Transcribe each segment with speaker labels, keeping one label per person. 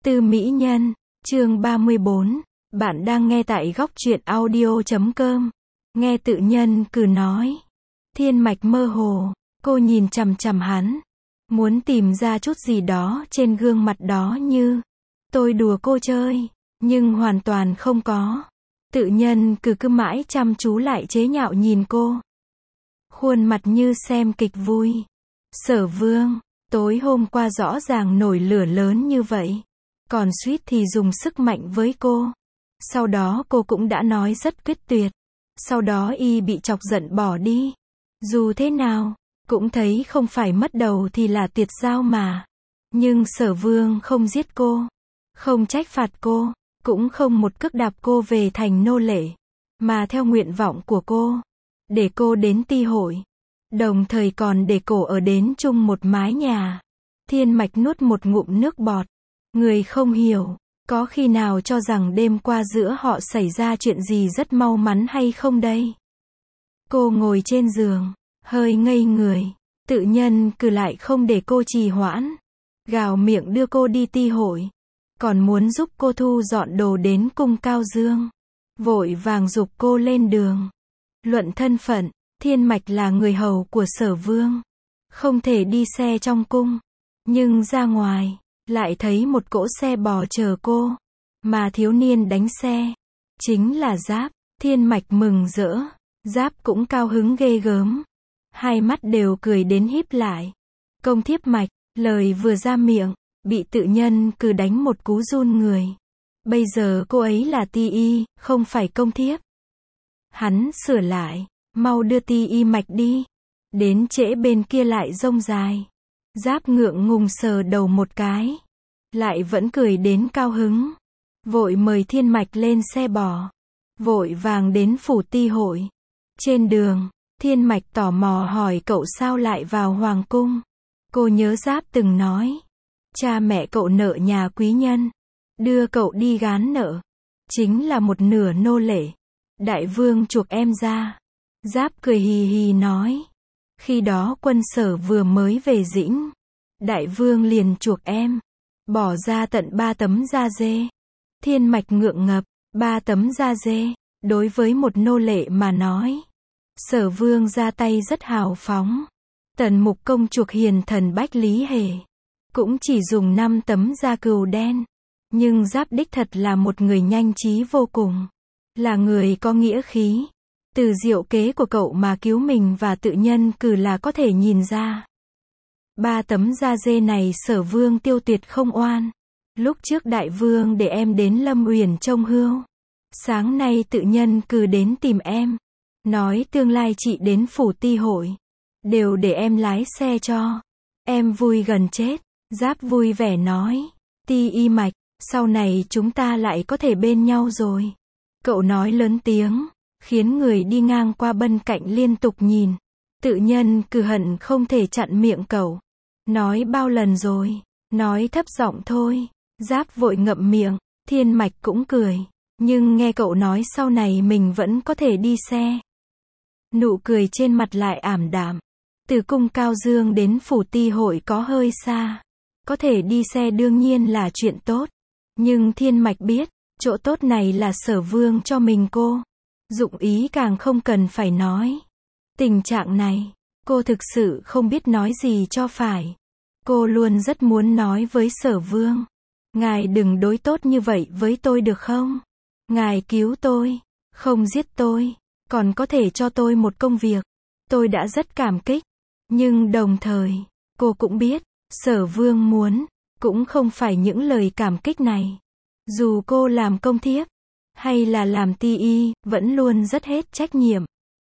Speaker 1: Tư Mỹ Nhân, chương 34, bạn đang nghe tại góc truyện audio.com. Nghe tự nhân cử nói. Thiên mạch mơ hồ, cô nhìn chằm chằm hắn. Muốn tìm ra chút gì đó trên gương mặt đó như, tôi đùa cô chơi, nhưng hoàn toàn không có. Tự nhân cứ mãi chăm chú lại chế nhạo nhìn cô. Khuôn mặt như xem kịch vui. Sở Vương, tối hôm qua rõ ràng nổi lửa lớn như vậy. Còn suýt thì dùng sức mạnh với cô. Sau đó cô cũng đã nói rất quyết tuyệt. Sau đó y bị chọc giận bỏ đi. Dù thế nào, cũng thấy không phải mất đầu thì là tiệt giao mà. Nhưng Sở Vương không giết cô, không trách phạt cô, cũng không một cước đạp cô về thành nô lệ, mà theo nguyện vọng của cô, để cô đến ti hội. Đồng thời còn để cổ ở đến chung một mái nhà. Thiên mạch nuốt một ngụm nước bọt. Người không hiểu, có khi nào cho rằng đêm qua giữa họ xảy ra chuyện gì rất mau mắn hay không đây? Cô ngồi trên giường, hơi ngây người. Tự nhân cứ lại không để cô trì hoãn. Gào miệng đưa cô đi ti hội. Còn muốn giúp cô thu dọn đồ đến cung Cao Dương. Vội vàng giục cô lên đường. Luận thân phận, Thiên mạch là người hầu của Sở Vương. Không thể đi xe trong cung. Nhưng ra ngoài, lại thấy một cỗ xe bò chờ cô. Mà thiếu niên đánh xe, chính là Giáp. Thiên mạch mừng rỡ. Giáp cũng cao hứng ghê gớm. Hai mắt đều cười đến híp lại. Công thiếp mạch, lời vừa ra miệng, bị tự nhân cứ đánh một cú run người. Bây giờ cô ấy là ti y, không phải công thiếp. Hắn sửa lại, mau đưa ti y mạch đi. Đến trễ bên kia lại rông dài. Giáp ngượng ngùng sờ đầu một cái. Lại vẫn cười đến cao hứng. Vội mời thiên mạch lên xe bò. Vội vàng đến phủ ti hội. Trên đường, thiên mạch tò mò hỏi cậu sao lại vào hoàng cung. Cô nhớ Giáp từng nói. Cha mẹ cậu nợ nhà quý nhân. Đưa cậu đi gán nợ. Chính là một nửa nô lệ. Đại vương chuộc em ra. Giáp cười hì hì nói. Khi đó quân Sở vừa mới về Dĩnh. Đại vương liền chuộc em. Bỏ ra tận 3 tấm da dê. Thiên mạch ngượng ngập. 3 tấm da dê. Đối với một nô lệ mà nói. Sở Vương ra tay rất hào phóng. Tần Mục Công chuộc hiền thần Bách Lý Hề. Cũng chỉ dùng 5 tấm da cừu đen. Nhưng Giáp đích thật là một người nhanh trí vô cùng. Là người có nghĩa khí. Từ diệu kế của cậu mà cứu mình và tự nhân cử là có thể nhìn ra. 3 tấm da dê này Sở Vương tiêu tuyệt không oan. Lúc trước đại vương để em đến Lâm Uyển trông hươu. Sáng nay tự nhân cử đến tìm em. Nói tương lai chị đến phủ ti hội. Đều để em lái xe cho. Em vui gần chết. Giáp vui vẻ nói. Ti y mạch, sau này chúng ta lại có thể bên nhau rồi. Cậu nói lớn tiếng. Khiến người đi ngang qua bên cạnh liên tục nhìn. Tự nhân cứ hận không thể chặn miệng cậu. Nói bao lần rồi. Nói thấp giọng thôi. Giáp vội ngậm miệng. Thiên mạch cũng cười. Nhưng nghe cậu nói sau này mình vẫn có thể đi xe. Nụ cười trên mặt lại ảm đạm. Từ cung Cao Dương đến phủ ti hội có hơi xa. Có thể đi xe đương nhiên là chuyện tốt. Nhưng thiên mạch biết, chỗ tốt này là Sở Vương cho mình cô. Dụng ý càng không cần phải nói. Tình trạng này, cô thực sự không biết nói gì cho phải. Cô luôn rất muốn nói với Sở Vương. Ngài đừng đối tốt như vậy với tôi được không? Ngài cứu tôi, không giết tôi, còn có thể cho tôi một công việc. Tôi đã rất cảm kích. Nhưng đồng thời, cô cũng biết, Sở Vương muốn, cũng không phải những lời cảm kích này. Dù cô làm công thiếp, hay là làm ti y, vẫn luôn rất hết trách nhiệm.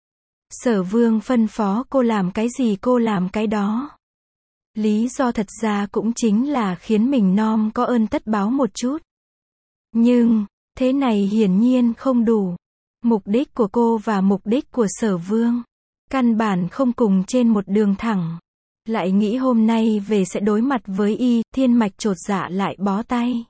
Speaker 1: Sở Vương phân phó cô làm cái gì cô làm cái đó. Lý do thật ra cũng chính là khiến mình nom có ơn tất báo một chút. Nhưng, thế này hiển nhiên không đủ. Mục đích của cô và mục đích của Sở Vương căn bản không cùng trên một đường thẳng. Lại nghĩ hôm nay về sẽ đối mặt với y, thiên mạch chột dạ lại bó tay.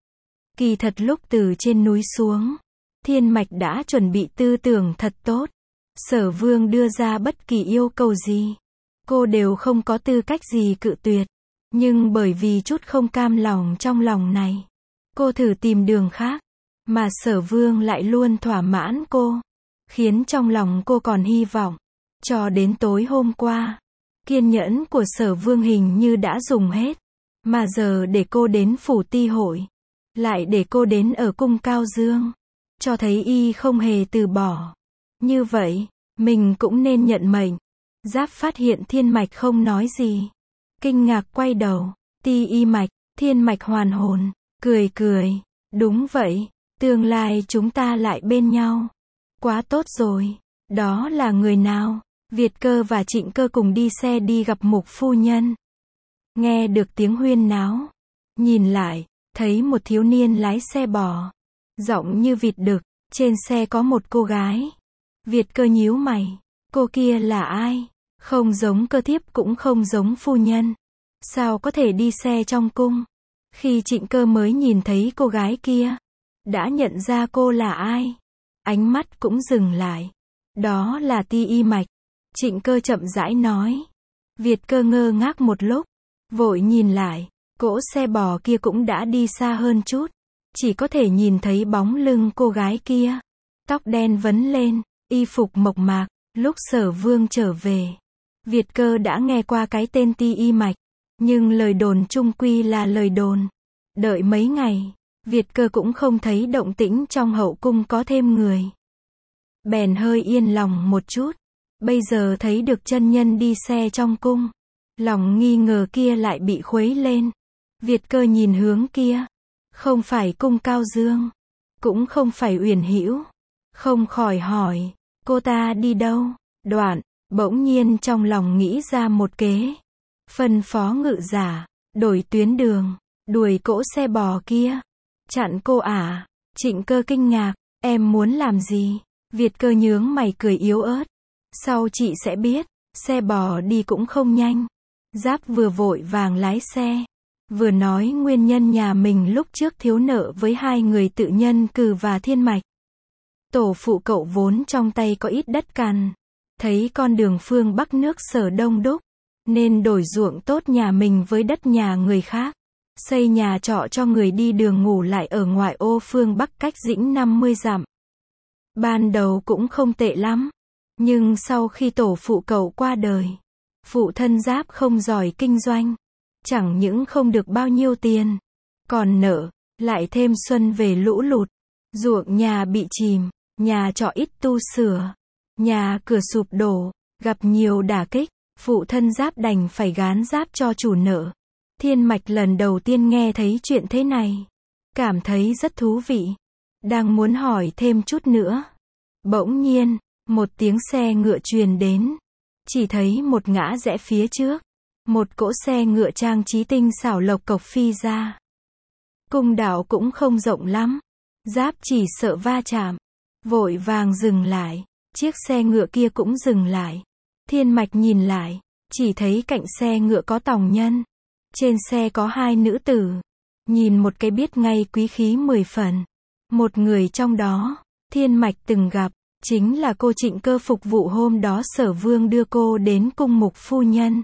Speaker 1: Kỳ thật lúc từ trên núi xuống, thiên mạch đã chuẩn bị tư tưởng thật tốt. Sở Vương đưa ra bất kỳ yêu cầu gì, cô đều không có tư cách gì cự tuyệt. Nhưng bởi vì chút không cam lòng trong lòng này, Cô thử tìm đường khác, mà Sở Vương lại luôn thỏa mãn cô, khiến trong lòng cô còn hy vọng. Cho đến tối hôm qua, kiên nhẫn của Sở Vương hình như đã dùng hết, mà giờ để cô đến phủ ti hội, lại để cô đến ở cung Cao Dương, cho thấy y không hề từ bỏ. Như vậy, mình cũng nên nhận mệnh. Giáp phát hiện Thiên Mạch không nói gì, kinh ngạc quay đầu. Ti y mạch, Thiên Mạch hoàn hồn, cười cười, đúng vậy, tương lai chúng ta lại bên nhau. Quá tốt rồi. Đó là người nào? Việt Cơ và Trịnh Cơ cùng đi xe đi gặp Mục phu nhân. Nghe được tiếng huyên náo, nhìn lại, thấy một thiếu niên lái xe bò, giọng như vịt đực, trên xe có một cô gái. Việt Cơ nhíu mày, cô kia là ai? Không giống Cơ thiếp cũng không giống phu nhân. Sao có thể đi xe trong cung? Khi Trịnh Cơ mới nhìn thấy cô gái kia, đã nhận ra cô là ai. Ánh mắt cũng dừng lại. Đó là Ti y mạch. Trịnh Cơ chậm rãi nói. Việt Cơ ngơ ngác một lúc, vội nhìn lại, cỗ xe bò kia cũng đã đi xa hơn chút, chỉ có thể nhìn thấy bóng lưng cô gái kia. Tóc đen vấn lên, y phục mộc mạc. Lúc Sở Vương trở về, Việt Cơ đã nghe qua cái tên Ti y mạch, nhưng lời đồn chung quy là lời đồn. Đợi mấy ngày, Việt Cơ cũng không thấy động tĩnh trong hậu cung có thêm người. Bèn hơi yên lòng một chút. Bây giờ thấy được chân nhân đi xe trong cung, lòng nghi ngờ kia lại bị khuấy lên. Việt Cơ nhìn hướng kia, không phải cung Cao Dương, cũng không phải Uyển Hữu, không khỏi hỏi, cô ta đi đâu? Đoạn, bỗng nhiên trong lòng nghĩ ra một kế, phân phó ngự giả, đổi tuyến đường, đuổi cỗ xe bò kia, chặn cô à? Trịnh Cơ kinh ngạc, em muốn làm gì? Việt Cơ nhướng mày cười yếu ớt, sau chị sẽ biết. Xe bò đi cũng không nhanh. Giáp vừa vội vàng lái xe, vừa nói nguyên nhân nhà mình lúc trước thiếu nợ với hai người Tự Nhân Cừ và Thiên Mạch. Tổ phụ cậu vốn trong tay có ít đất cằn, thấy con đường phương Bắc nước Sở đông đúc, nên đổi ruộng tốt nhà mình với đất nhà người khác, xây nhà trọ cho người đi đường ngủ lại ở ngoại ô phương Bắc cách Dĩnh 50 dặm. Ban đầu cũng không tệ lắm, nhưng sau khi tổ phụ cậu qua đời, phụ thân Giáp không giỏi kinh doanh, chẳng những không được bao nhiêu tiền, còn nợ, lại thêm xuân về lũ lụt, ruộng nhà bị chìm, nhà trọ ít tu sửa, nhà cửa sụp đổ, gặp nhiều đả kích, phụ thân Giáp đành phải gán giáp cho chủ nợ. Thiên Mạch lần đầu tiên nghe thấy chuyện thế này, cảm thấy rất thú vị, đang muốn hỏi thêm chút nữa. Bỗng nhiên, một tiếng xe ngựa truyền đến, chỉ thấy một ngã rẽ phía trước, một cỗ xe ngựa trang trí tinh xảo lộc cộc phi ra. Cung đạo cũng không rộng lắm, Giáp chỉ sợ va chạm, vội vàng dừng lại, chiếc xe ngựa kia cũng dừng lại. Thiên Mạch nhìn lại, chỉ thấy cạnh xe ngựa có tòng nhân, trên xe có hai nữ tử, nhìn một cái biết ngay quý khí 10 phần. Một người trong đó, Thiên Mạch từng gặp, chính là cô Trịnh Cơ phục vụ hôm đó Sở Vương đưa cô đến cung Mục phu nhân.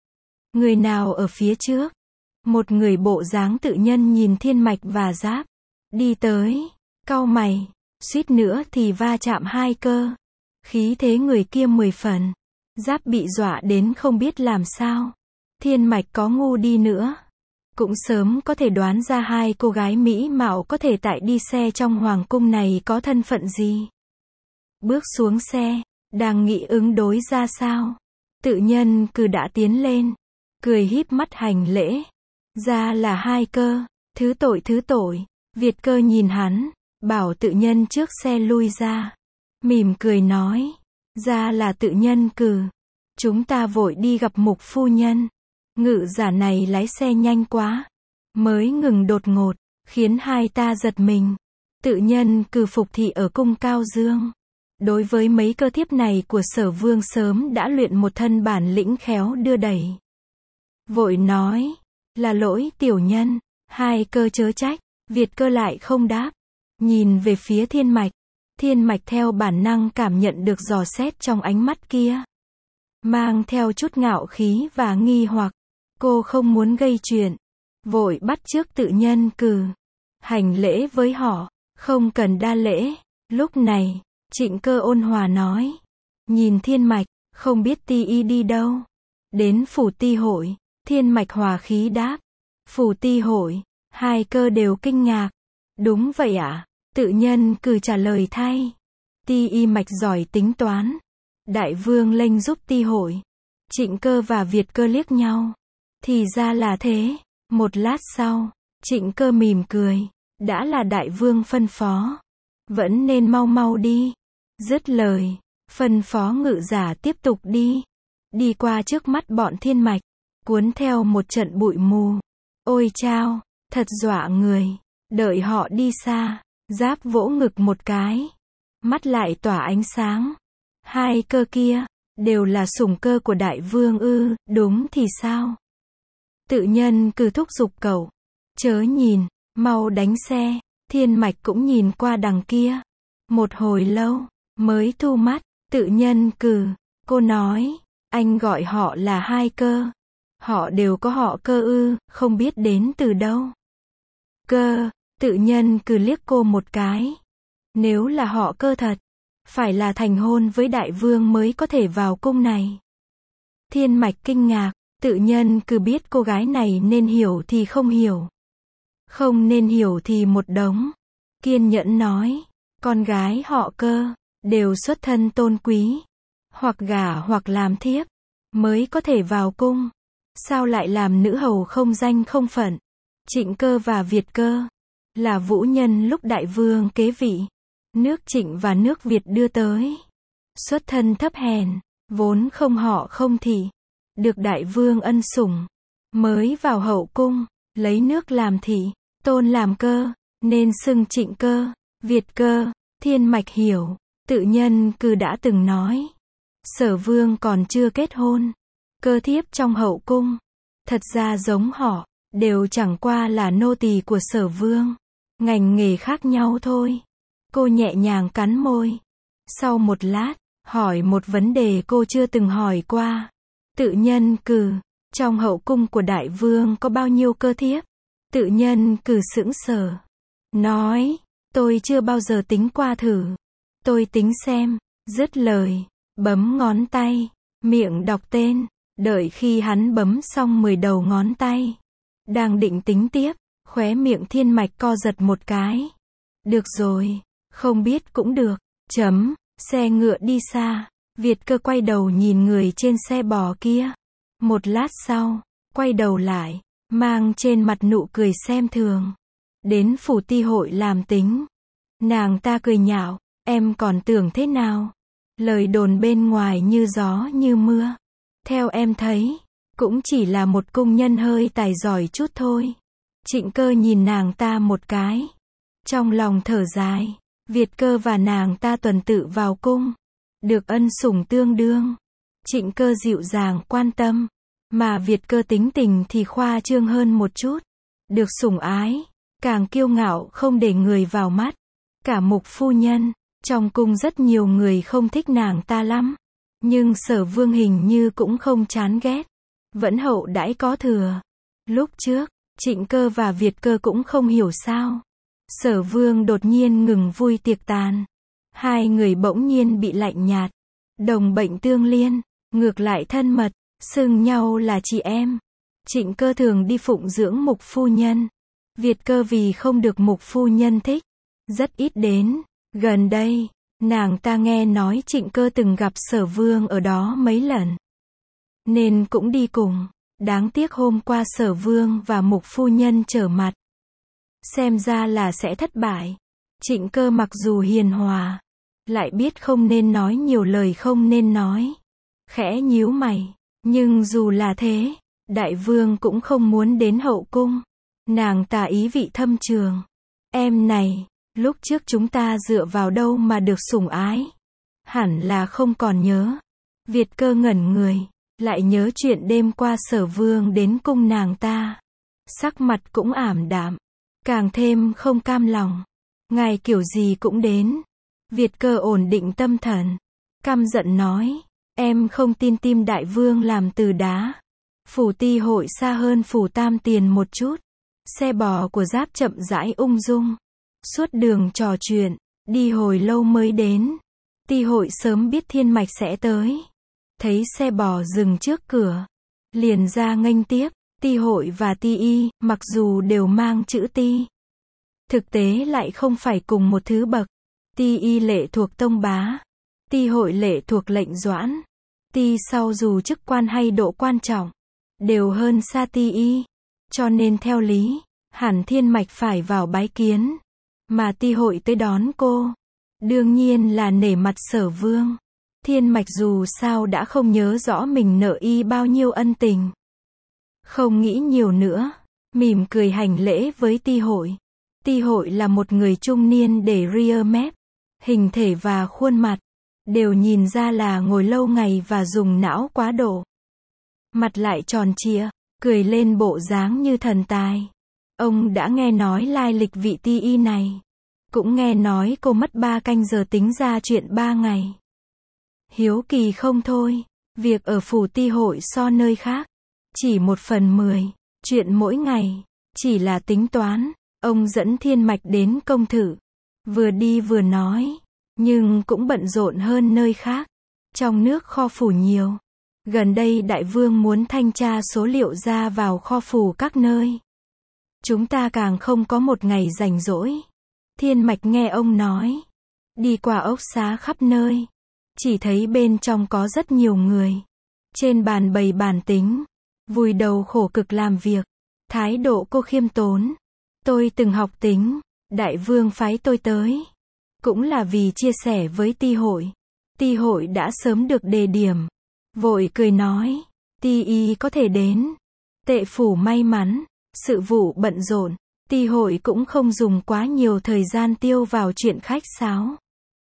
Speaker 1: Người nào ở phía trước? Một người bộ dáng tự nhân nhìn Thiên Mạch và Giáp đi tới, cau mày, suýt nữa thì va chạm hai cơ. Khí thế người kia 10 phần. Giáp bị dọa đến không biết làm sao. Thiên Mạch có ngu đi nữa, cũng sớm có thể đoán ra hai cô gái mỹ mạo có thể tại đi xe trong hoàng cung này có thân phận gì. Bước xuống xe, đang nghĩ ứng đối ra sao, Tự Nhân Cừ đã tiến lên, cười híp mắt hành lễ. Ra là hai cơ, thứ tội. Việt Cơ nhìn hắn, bảo Tự Nhân trước xe lui ra, mỉm cười nói, ra là Tự Nhân Cừ, chúng ta vội đi gặp Mục phu nhân. Ngự giả này lái xe nhanh quá, mới ngừng đột ngột, khiến hai ta giật mình. Tự Nhân Cừ phục thị ở cung Cao Dương, đối với mấy cơ thiếp này của Sở Vương sớm đã luyện một thân bản lĩnh khéo đưa đẩy. Vội nói, là lỗi tiểu nhân, hai cơ chớ trách. Việt Cơ lại không đáp, nhìn về phía Thiên Mạch. Thiên Mạch theo bản năng cảm nhận được dò xét trong ánh mắt kia, mang theo chút ngạo khí và nghi hoặc. Cô không muốn gây chuyện, vội bắt chước Tự Nhân Cừ. hành lễ với họ, không cần đa lễ. Lúc này, Trịnh Cơ ôn hòa nói, nhìn Thiên Mạch, không biết ti y đi đâu. Đến phủ ti hội, Thiên Mạch hòa khí đáp, phủ ti hội. Hai Cơ đều kinh ngạc. Đúng vậy ạ. Tự Nhân Cử trả lời thay. Ti y Mạch giỏi tính toán. Đại vương lệnh giúp ti hội. Trịnh Cơ và Việt Cơ liếc nhau. Thì ra là thế. Một lát sau, Trịnh Cơ mỉm cười. Đã là đại vương phân phó, vẫn nên mau mau đi. Dứt lời, phân phó ngự giả tiếp tục đi. Đi qua trước mắt bọn Thiên Mạch, cuốn theo một trận bụi mù. Ôi chao, thật dọa người. Đợi họ đi xa, Giáp vỗ ngực một cái, mắt lại tỏa ánh sáng. Hai Cơ kia, đều là sủng cơ của đại vương ư? Đúng thì sao? Tự Nhân Cử thúc giục cậu. Chớ nhìn, mau đánh xe. Thiên Mạch cũng nhìn qua đằng kia. Một hồi lâu, mới thu mắt. Tự Nhân Cử, cô nói, anh gọi họ là Hai Cơ. Họ đều có họ Cơ ư? Không biết đến từ đâu. Cơ, Tự Nhân Cử liếc cô một cái. Nếu là họ Cơ thật, phải là thành hôn với đại vương mới có thể vào cung này. Thiên Mạch kinh ngạc. Tự Nhân Cử biết cô gái này nên hiểu thì không hiểu, không nên hiểu thì một đống. Kiên nhẫn nói, con gái họ Cơ, đều xuất thân tôn quý, hoặc gả hoặc làm thiếp, mới có thể vào cung. Sao lại làm nữ hầu không danh không phận? Trịnh Cơ và Việt Cơ, là vũ nhân lúc đại vương kế vị. Nước Trịnh và nước Việt đưa tới. Xuất thân thấp hèn, vốn không họ không thị. Được đại vương ân sủng, mới vào hậu cung, lấy nước làm thị, tôn làm cơ, nên xưng Trịnh Cơ, Việt Cơ. Thiên Mạch hiểu, Tự Nhân Cử đã từng nói, Sở vương còn chưa kết hôn, cơ thiếp trong hậu cung, thật ra giống họ, đều chẳng qua là nô tỳ của Sở vương, ngành nghề khác nhau thôi. Cô nhẹ nhàng cắn môi. Sau một lát, hỏi một vấn đề cô chưa từng hỏi qua. Tự Nhân Cử, trong hậu cung của đại vương có bao nhiêu cơ thiếp? Tự Nhân Cử sững sờ, nói, tôi chưa bao giờ tính qua thử. Tôi tính xem. Dứt lời, bấm ngón tay, miệng đọc tên. Đợi khi hắn bấm xong 10 đầu ngón tay, đang định tính tiếp, khóe miệng Thiên Mạch co giật một cái. Được rồi, không biết cũng được. Xe ngựa đi xa. Việt Cơ quay đầu nhìn người trên xe bò kia. Một lát sau, quay đầu lại, mang trên mặt nụ cười xem thường. Đến phủ ti hội làm tính. Nàng ta cười nhạo, em còn tưởng thế nào? Lời đồn bên ngoài như gió như mưa. Theo em thấy, cũng chỉ là một cung nhân hơi tài giỏi chút thôi. Trịnh Cơ nhìn nàng ta một cái. Trong lòng thở dài, Việt Cơ và nàng ta tuần tự vào cung. Được ân sủng tương đương. Trịnh Cơ dịu dàng quan tâm, mà Việt Cơ tính tình thì khoa trương hơn một chút. Được sủng ái, càng kiêu ngạo không để người vào mắt. Cả Mục phu nhân, trong cung rất nhiều người không thích nàng ta lắm. Nhưng Sở vương hình như cũng không chán ghét. Vẫn hậu đãi có thừa. Lúc trước, Trịnh Cơ và Việt Cơ cũng không hiểu sao. Sở vương đột nhiên ngừng vui tiệc tàn. Hai người bỗng nhiên bị lạnh nhạt. Đồng bệnh tương liên, ngược lại thân mật, xưng nhau là chị em. Trịnh Cơ thường đi phụng dưỡng Mục phu nhân. Việt Cơ vì không được Mục phu nhân thích, rất ít đến. Gần đây, nàng ta nghe nói Trịnh Cơ từng gặp Sở vương ở đó mấy lần, nên cũng đi cùng. Đáng tiếc hôm qua Sở vương và Mục phu nhân trở mặt, xem ra là sẽ thất bại. Trịnh Cơ mặc dù hiền hòa, lại biết không nên nói nhiều lời không nên nói. Khẽ nhíu mày, nhưng dù là thế, đại vương cũng không muốn đến hậu cung. Nàng ta ý vị thâm trường. Em này, lúc trước chúng ta dựa vào đâu mà được sủng ái? Hẳn là không còn nhớ. Việt Cơ ngẩn người, lại nhớ chuyện đêm qua Sở vương đến cung nàng ta. Sắc mặt cũng ảm đạm, càng thêm không cam lòng. Ngài kiểu gì cũng đến. Việt Cơ ổn định tâm thần, căm giận nói, em không tin tim đại vương làm từ đá. Phủ ti hội xa hơn phủ Tam Tiền một chút. Xe bò của Giáp chậm rãi ung dung. Suốt đường trò chuyện, đi hồi lâu mới đến. Ti Hội sớm biết Thiên Mạch sẽ tới. Thấy xe bò dừng trước cửa, liền ra nghênh tiếp. Ti Hội và Ti Y, mặc dù đều mang chữ Ti, thực tế lại không phải cùng một thứ bậc. Ti Y lệ thuộc tông bá, Ti Hội lệ thuộc lệnh doãn. Ti sau dù chức quan hay độ quan trọng, đều hơn xa Ti Y. Cho nên theo lý, hẳn Thiên Mạch phải vào bái kiến. Mà Ti Hội tới đón cô, đương nhiên là nể mặt Sở Vương. Thiên Mạch dù sao đã không nhớ rõ mình nợ y bao nhiêu ân tình. Không nghĩ nhiều nữa, mỉm cười hành lễ với Ti Hội. Ti Hội là một người trung niên để ria mép, hình thể và khuôn mặt đều nhìn ra là ngồi lâu ngày và dùng não quá độ. Mặt lại tròn trịa, cười lên bộ dáng như thần tài. Ông đã nghe nói lai lịch vị Ti Y này, cũng nghe nói cô mất 3 canh giờ tính ra chuyện 3 ngày. Hiếu kỳ không thôi, việc ở phủ Ti Hội so nơi khác chỉ 1/10, chuyện mỗi ngày chỉ là tính toán. Ông dẫn Thiên Mạch đến công thử, vừa đi vừa nói, nhưng cũng bận rộn hơn nơi khác. Trong nước kho phủ nhiều, gần đây đại vương muốn thanh tra số liệu ra vào kho phủ các nơi. Chúng ta càng không có một ngày rảnh rỗi. Thiên Mạch nghe ông nói, đi qua ốc xá khắp nơi, chỉ thấy bên trong có rất nhiều người. Trên bàn bày bản tính, vùi đầu khổ cực làm việc. Thái độ cô khiêm tốn. Tôi từng học tính, đại vương phái tôi tới, cũng là vì chia sẻ với Ti Hội. Ti Hội đã sớm được đề điểm, vội cười nói, Ti Y có thể đến. Tệ phủ may mắn, sự vụ bận rộn, Ti Hội cũng không dùng quá nhiều thời gian tiêu vào chuyện khách sáo.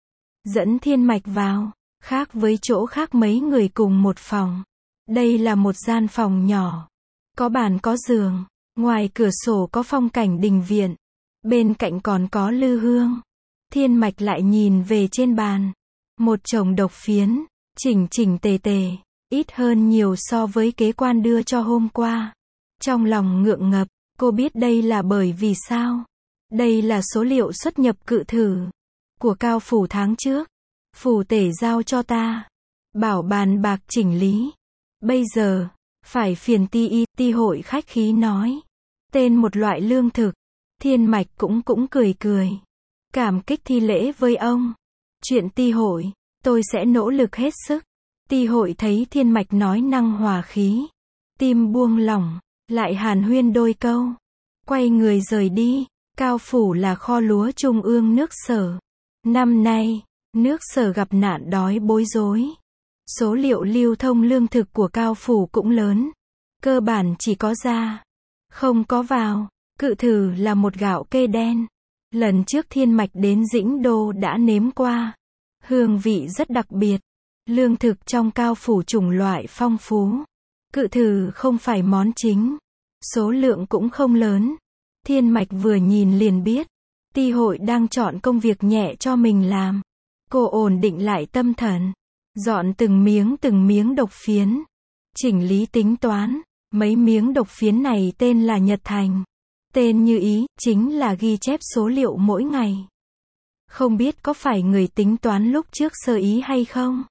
Speaker 1: Dẫn Thiên Mạch vào, khác với chỗ khác mấy người cùng một phòng. Đây là một gian phòng nhỏ, có bàn có giường, ngoài cửa sổ có phong cảnh đình viện, bên cạnh còn có lư hương. Thiên Mạch lại nhìn về trên bàn, một chồng độc phiến, chỉnh chỉnh tề tề, ít hơn nhiều so với kế quan đưa cho hôm qua. Trong lòng ngượng ngập, cô biết đây là bởi vì sao? Đây là số liệu xuất nhập cự thử của Cao phủ tháng trước. Phủ tể giao cho ta, bảo bàn bạc chỉnh lý. Bây giờ, phải phiền Ti Y. Ti Hội khách khí nói, tên một loại lương thực. Thiên Mạch cũng cười cười, cảm kích thi lễ với ông. Chuyện Ti Hội, tôi sẽ nỗ lực hết sức. Ti Hội thấy Thiên Mạch nói năng hòa khí, tim buông lỏng, lại hàn huyên đôi câu, quay người rời đi. Cao phủ là kho lúa trung ương nước Sở. Năm nay, nước Sở gặp nạn đói bối rối. Số liệu lưu thông lương thực của Cao phủ cũng lớn, cơ bản chỉ có ra, không có vào. Cự thử là một gạo kê đen. Lần trước Thiên Mạch đến Dĩnh Đô đã nếm qua, hương vị rất đặc biệt. Lương thực trong Cao phủ chủng loại phong phú. Cự thử không phải món chính, số lượng cũng không lớn. Thiên Mạch vừa nhìn liền biết, Ti Hội đang chọn công việc nhẹ cho mình làm. Cô ổn định lại tâm thần, dọn từng miếng độc phiến, chỉnh lý tính toán. Mấy miếng độc phiến này tên là Nhật Thành. Tên như ý, chính là ghi chép số liệu mỗi ngày. Không biết có phải người tính toán lúc trước sơ ý hay không?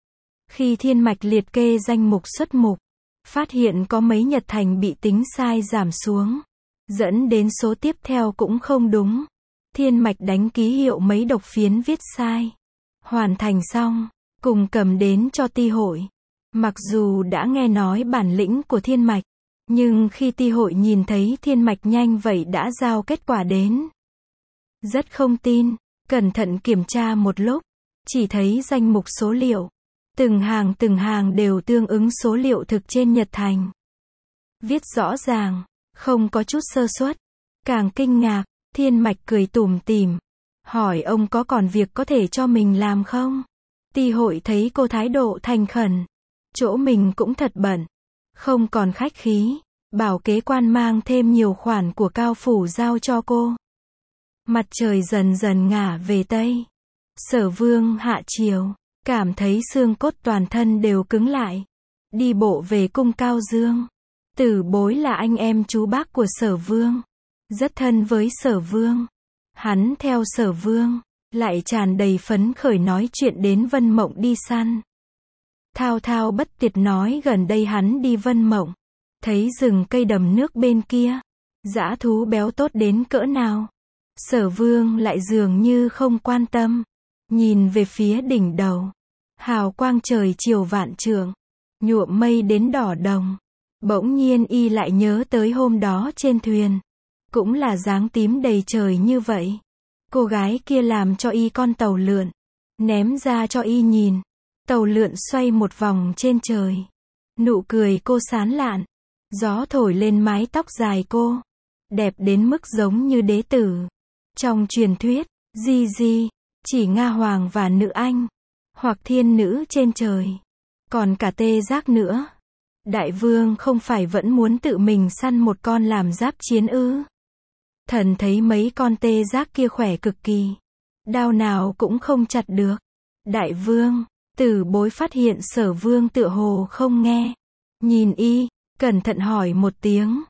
Speaker 1: Khi Thiên Mạch liệt kê danh mục xuất mục, phát hiện có mấy Nhật Thành bị tính sai giảm xuống, dẫn đến số tiếp theo cũng không đúng. Thiên Mạch đánh ký hiệu mấy độc phiến viết sai. Hoàn thành xong, cùng cầm đến cho Ti Hội. Mặc dù đã nghe nói bản lĩnh của Thiên Mạch, nhưng khi Ti Hội nhìn thấy Thiên Mạch nhanh vậy đã giao kết quả đến, rất không tin. Cẩn thận kiểm tra một lúc, chỉ thấy danh mục số liệu, từng hàng đều tương ứng số liệu thực trên Nhật Thành. Viết rõ ràng, không có chút sơ suất. Càng kinh ngạc, Thiên Mạch cười tủm tỉm, hỏi ông có còn việc có thể cho mình làm không? Ti Hội thấy cô thái độ thành khẩn, chỗ mình cũng thật bận, không còn khách khí, bảo kế quan mang thêm nhiều khoản của Cao phủ giao cho cô. Mặt trời dần dần ngả về Tây. Sở Vương hạ chiều, cảm thấy xương cốt toàn thân đều cứng lại. Đi bộ về cung Cao Dương. Tử Bối là anh em chú bác của Sở Vương. rất thân với Sở Vương. Hắn theo Sở Vương, lại tràn đầy phấn khởi nói chuyện đến Vân Mộng đi săn. Thao thao bất tuyệt nói gần đây hắn đi Vân Mộng, thấy rừng cây đầm nước bên kia, dã thú béo tốt đến cỡ nào. Sở Vương lại dường như không quan tâm, nhìn về phía đỉnh đầu, hào quang trời chiều vạn trượng, nhuộm mây đến đỏ đồng. Bỗng nhiên y lại nhớ tới hôm đó trên thuyền, cũng là dáng tím đầy trời như vậy. Cô gái kia làm cho y con tàu lượn, ném ra cho y nhìn. Tàu lượn xoay một vòng trên trời. Nụ cười cô sán lạn, gió thổi lên mái tóc dài cô, đẹp đến mức giống như đế tử. Trong truyền thuyết, Di, chỉ Nga Hoàng và nữ anh, hoặc thiên nữ trên trời, còn cả tê giác nữa. Đại vương không phải vẫn muốn tự mình săn một con làm giáp chiến ư? Thần thấy mấy con tê giác kia khỏe cực kỳ, đao nào cũng không chặt được. Đại vương, Tử Bối phát hiện Sở Vương tựa hồ không nghe, nhìn y, cẩn thận hỏi một tiếng.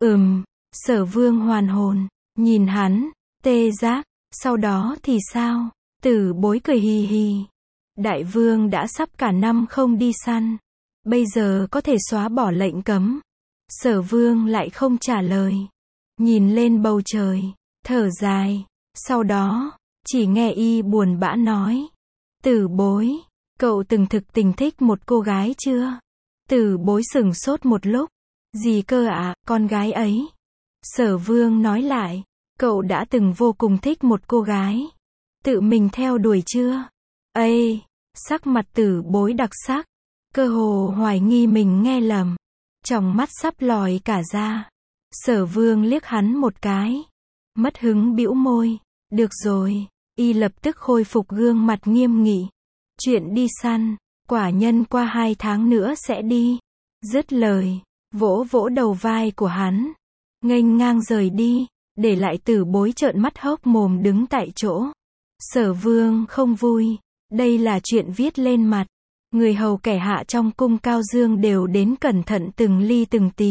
Speaker 1: Sở Vương hoàn hồn, nhìn hắn, tê giác, sau đó thì sao? Tử Bối cười hì hì. Đại vương đã sắp cả năm không đi săn, bây giờ có thể xóa bỏ lệnh cấm. Sở Vương lại không trả lời, nhìn lên bầu trời, thở dài, sau đó, chỉ nghe y buồn bã nói. Tử Bối, cậu từng thực tình thích một cô gái chưa? Tử Bối sửng sốt một lúc. Gì cơ ạ, con gái ấy? Sở Vương nói lại, cậu đã từng vô cùng thích một cô gái. Tự mình theo đuổi chưa? Ây, sắc mặt Tử Bối đặc sắc, cơ hồ hoài nghi mình nghe lầm, tròng mắt sắp lòi cả ra. Sở Vương liếc hắn một cái, mất hứng bĩu môi. Được rồi, y lập tức khôi phục gương mặt nghiêm nghị. Chuyện đi săn, quả nhân qua 2 tháng nữa sẽ đi. Dứt lời, vỗ vỗ đầu vai của hắn, nghênh ngang rời đi, để lại Tử Bối trợn mắt hốc mồm đứng tại chỗ. Sở Vương không vui, đây là chuyện viết lên mặt. Người hầu kẻ hạ trong cung Cao Dương đều đến cẩn thận từng ly từng tí.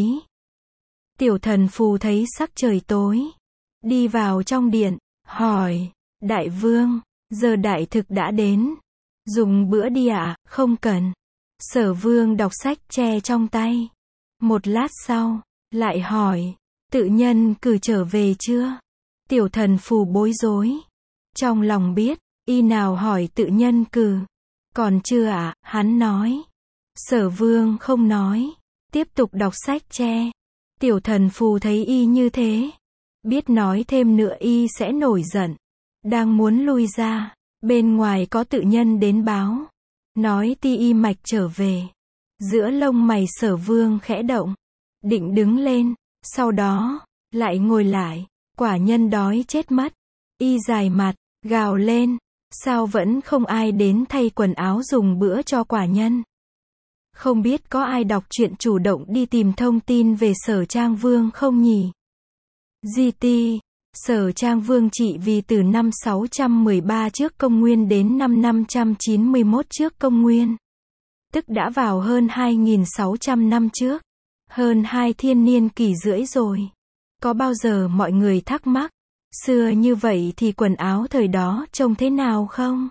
Speaker 1: Tiểu thần phù thấy sắc trời tối, đi vào trong điện, hỏi, Đại vương, giờ đại thực đã đến, dùng bữa đi ạ? Không cần. Sở Vương đọc sách tre trong tay. Một lát sau, lại hỏi, tự nhân cử trở về chưa? Tiểu thần phù bối rối, trong lòng biết, y nào hỏi tự nhân cử. Còn chưa ạ? Hắn nói. Sở Vương không nói, tiếp tục đọc sách tre. Tiểu thần phù thấy y như thế, biết nói thêm nữa y sẽ nổi giận, đang muốn lui ra, bên ngoài có tự nhân đến báo, nói ti y mạch trở về. Giữa lông mày Sở Vương khẽ động, định đứng lên, sau đó, lại ngồi lại. Quả nhân đói chết mất. Y dài mặt, gào lên, sao vẫn không ai đến thay quần áo dùng bữa cho quả nhân? Không biết có ai đọc truyện chủ động đi tìm thông tin về Sở Trang Vương không nhỉ? GT, Sở Trang Vương trị vì từ năm 613 trước công nguyên đến năm 591 trước công nguyên. Tức đã vào hơn 2.600 năm trước. Hơn 2 thiên niên kỷ rưỡi rồi. Có bao giờ mọi người thắc mắc, xưa như vậy thì quần áo thời đó trông thế nào không?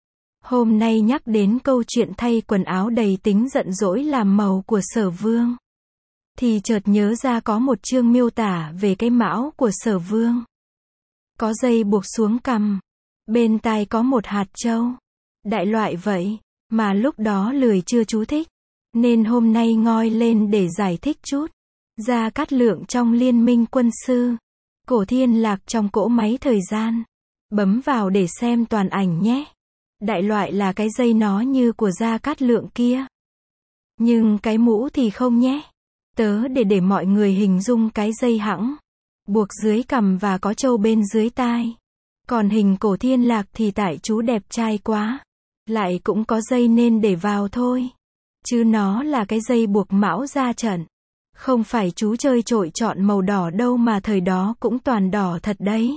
Speaker 1: Hôm nay nhắc đến câu chuyện thay quần áo đầy tính giận dỗi làm màu của Sở Vương, thì chợt nhớ ra có một chương miêu tả về cái mão của Sở Vương. Có dây buộc xuống cằm, bên tai có một hạt châu, đại loại vậy, mà lúc đó lười chưa chú thích, nên hôm nay ngoi lên để giải thích chút. Gia Cát Lượng trong Liên Minh Quân Sư, Cổ Thiên Lạc trong cỗ máy thời gian. Bấm vào để xem toàn ảnh nhé. Đại loại là cái dây nó như của Gia Cát Lượng kia. Nhưng cái mũ thì không nhé. Tớ để mọi người hình dung cái dây hẵng, buộc dưới cằm và có trâu bên dưới tai. Còn hình Cổ Thiên Lạc thì tại chú đẹp trai quá, lại cũng có dây nên để vào thôi. Chứ nó là cái dây buộc mão ra trận. Không phải chú chơi trội chọn màu đỏ đâu mà thời đó cũng toàn đỏ thật đấy.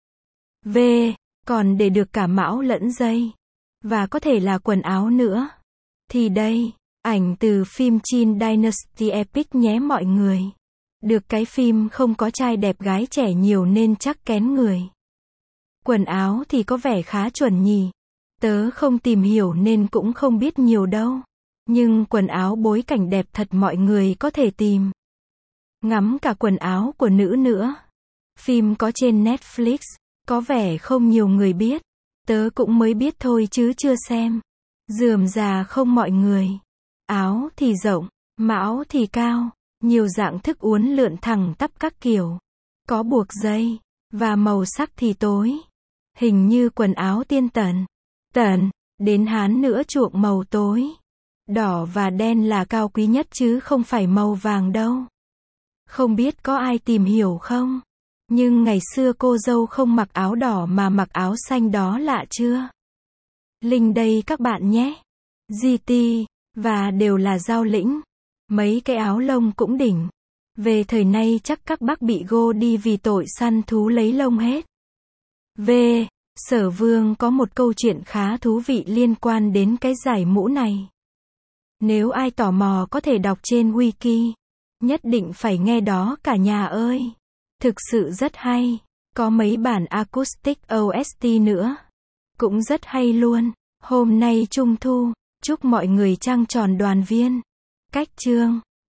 Speaker 1: Còn để được cả mão lẫn dây. Và có thể là quần áo nữa. Thì đây, ảnh từ phim Chin Dynasty Epic nhé mọi người. Được cái phim không có trai đẹp gái trẻ nhiều nên chắc kén người. Quần áo thì có vẻ khá chuẩn nhỉ. Tớ không tìm hiểu nên cũng không biết nhiều đâu. Nhưng quần áo bối cảnh đẹp thật mọi người có thể tìm. Ngắm cả quần áo của nữ nữa. Phim có trên Netflix, có vẻ không nhiều người biết. Tớ cũng mới biết thôi chứ chưa xem. Rườm rà không mọi người. Áo thì rộng, mão thì cao, nhiều dạng thức uốn lượn thẳng tắp các kiểu. Có buộc dây, và màu sắc thì tối. Hình như quần áo tiên tần, đến Hán nữa chuộng màu tối. Đỏ và đen là cao quý nhất chứ không phải màu vàng đâu. Không biết có ai tìm hiểu không? Nhưng ngày xưa cô dâu không mặc áo đỏ mà mặc áo xanh đó lạ chưa? Link đây các bạn nhé. GT, và đều là Giao Lĩnh. Mấy cái áo lông cũng đỉnh. Về thời nay chắc các bác bị gô đi vì tội săn thú lấy lông hết. V. Sở Vương có một câu chuyện khá thú vị liên quan đến cái giải mũ này. Nếu ai tò mò có thể đọc trên wiki. Nhất định phải nghe đó cả nhà ơi. Thực sự rất hay. Có mấy bản acoustic OST nữa. Cũng rất hay luôn. Hôm nay Trung thu, chúc mọi người trăng tròn đoàn viên. Cách chương